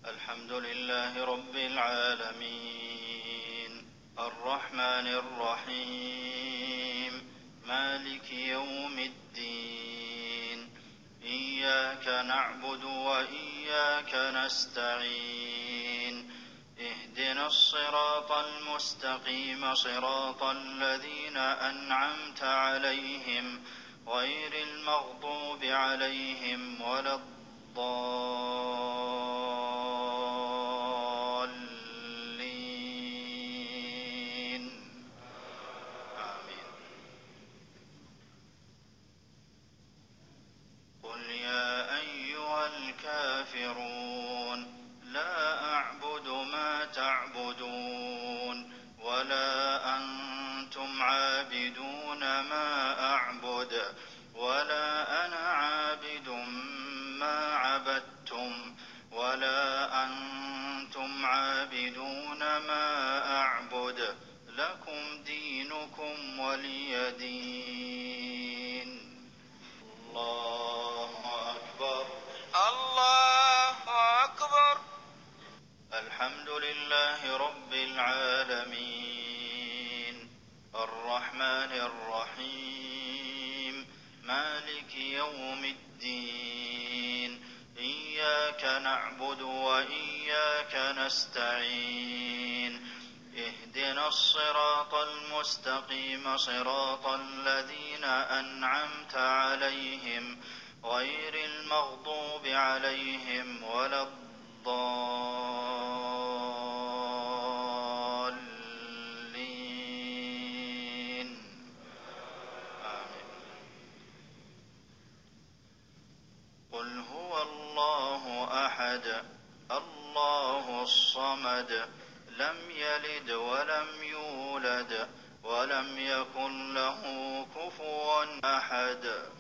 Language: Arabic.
الحمد لله رب العالمين الرحمن الرحيم مالك يوم الدين إياك نعبد وإياك نستعين اهدنا الصراط المستقيم صراط الذين أنعمت عليهم غير المغضوب عليهم ولا الضالين آمين. قل يا أيها الكافرون لا أعبد ما تعبدون ولا أنتم عابدون ما أعبد ولا أنا عابد ما عبدتم ولا أنتم عابدون ما أعبد لكم دينكم ولي دين. الله أكبر. الله أكبر. الحمد لله رب العالمين الرحمن الرحيم مالك يوم الدين إياك نعبد وإياك نستعين اهدنا الصراط المستقيم صراط الذين أنعمت عليهم غير المغضوب عليهم ولا الضالين آمين. قل هو الله أحد الله الصمد لم يلد ولم يولد ولم يكن له كفوا أحد.